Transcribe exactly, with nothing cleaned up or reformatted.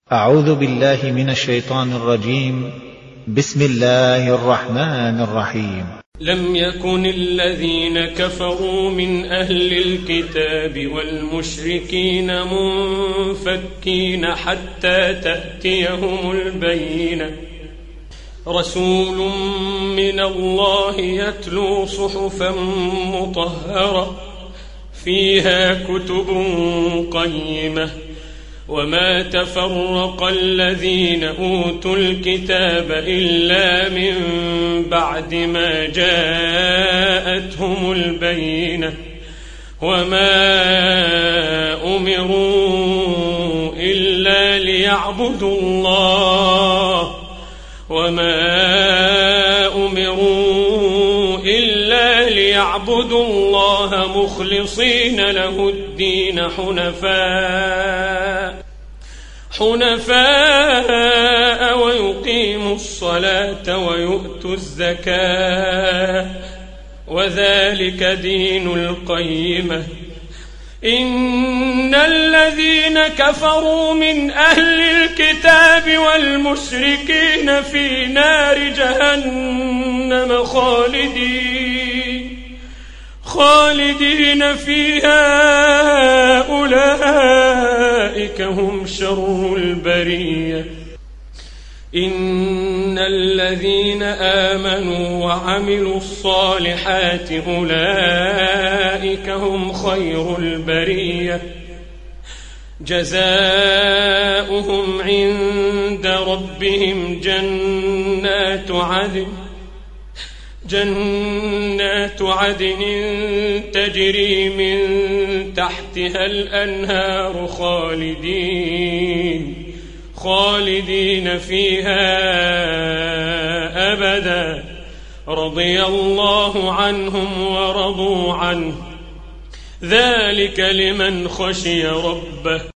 أعوذ بالله من الشيطان الرجيم. بسم الله الرحمن الرحيم. لم يكن الذين كفروا من أهل الكتاب والمشركين منفكين حتى تأتيهم البينة، رسول من الله يتلو صحفا مطهرة فيها كتب قيمة، وما تفرق الذين أوتوا الكتاب إلا من بعد ما جاءتهم البينة، وما أمروا إلا ليعبدوا الله وما أمروا إلا ليعبدوا الله مخلصين له الدين حنفاء حنفاء ويقيموا الصلاة ويؤتوا الزكاة، وذلك دين القيمة. إن الذين كفروا من أهل الكتاب والمشركين في نار جهنم خالدين خالدين فيها أولئك هم شر البرية. إن الذين آمنوا وعملوا الصالحات أولئك هم خير البرية، جزاؤهم عند ربهم جنات عدن جنات عدن تجري من تحتها الأنهار خالدين خالدين فيها أبدا، رضي الله عنهم ورضوا عنه، ذلك لمن خشي ربه.